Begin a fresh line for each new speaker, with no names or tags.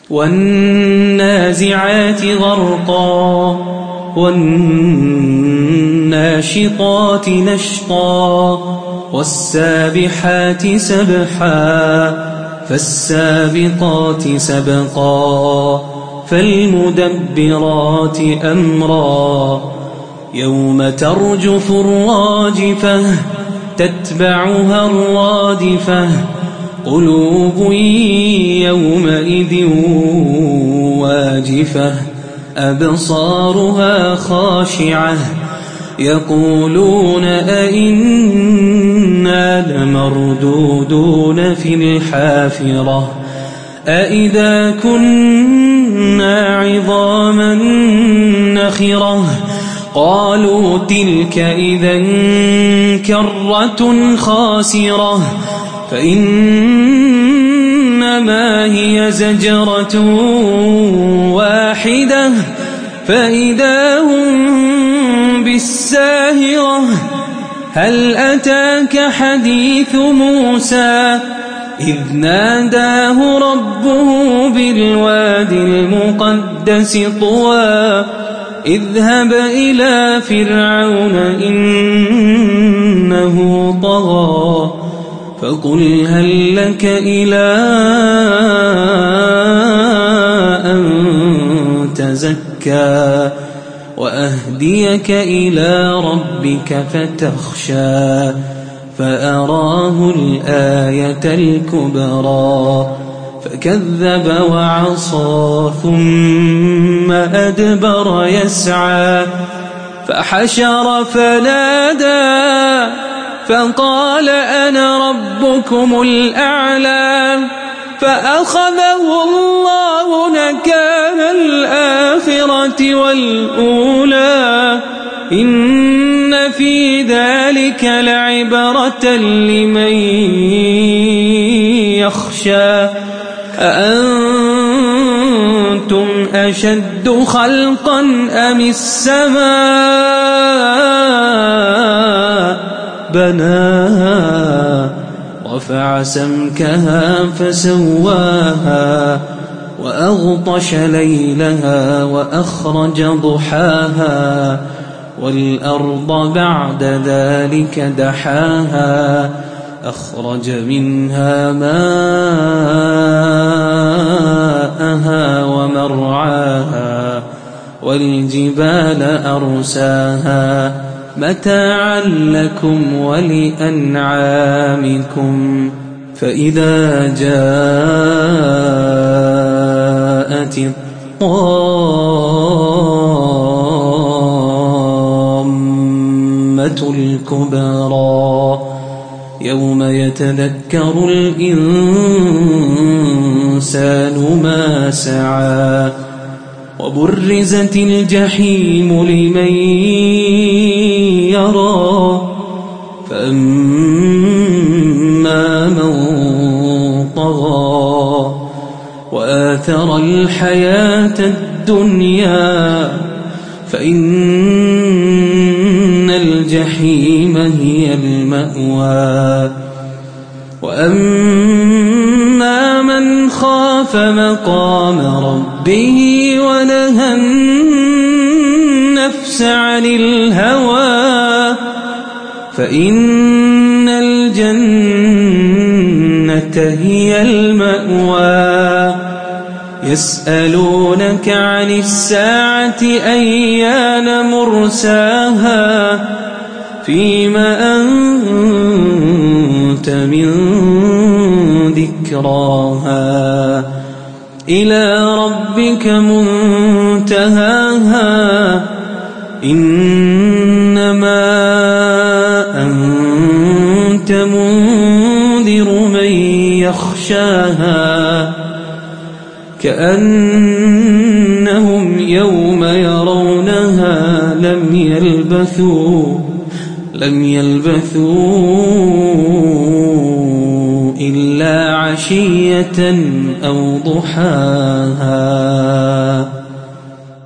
والنازعات غرقا والناشطات نشطا والسابحات سبحا فالسابقات سبقا فالمدبرات أمرا يوم ترجف الراجفة تتبعها الرادفة قلوب يومئذ واجفة أبصارها خاشعة يقولون أئنا لمردودون في الحافرة أئذا كنا عظاما نخرة قالوا تلك إذا كرة خاسرة فإنما هي زجرة واحدة فإذا هم بالساهرة هل أتاك حديث موسى إذ ناداه ربه بالواد المقدس طوى اذهب إلى فرعون إنه طغى فقل هل لك إلى أن تزكى وأهديك إلى ربك فتخشى فأراه الآية الكبرى فكذب وعصى ثم أدبر يسعى فحشر فنادى فقال أنا ربكم الأعلى فأخذه الله نكال الآخرة والأولى إن في ذلك لعبرة لمن يخشى أأنتم أشد خلقا أم السماء بناها رفع سمكها فسواها وأغطش ليلها وأخرج ضحاها والأرض بعد ذلك دحاها أخرج منها ماءها ومرعاها والجبال أرساها متاعا لكم ولأنعامكم فإذا جاءت الطامة الكبرى يوم يتذكر الإنسان ما سعى وبرزت الجحيم لمن يرى فأما من طغى وآثر الحياة الدنيا فإن الجحيم هي المأوى وأما من خاف مقام ربه ونهى النفس عن الهوى فإن الجنة هي المأوى يسألونك عن الساعة أيان مرساها فيما أنت من ذكراها إلى ربك منتهاها إنما أنت منذر من يخشاها كأنهم يوم يرونها لم يلبثوا إلا عشية أو ضحاها.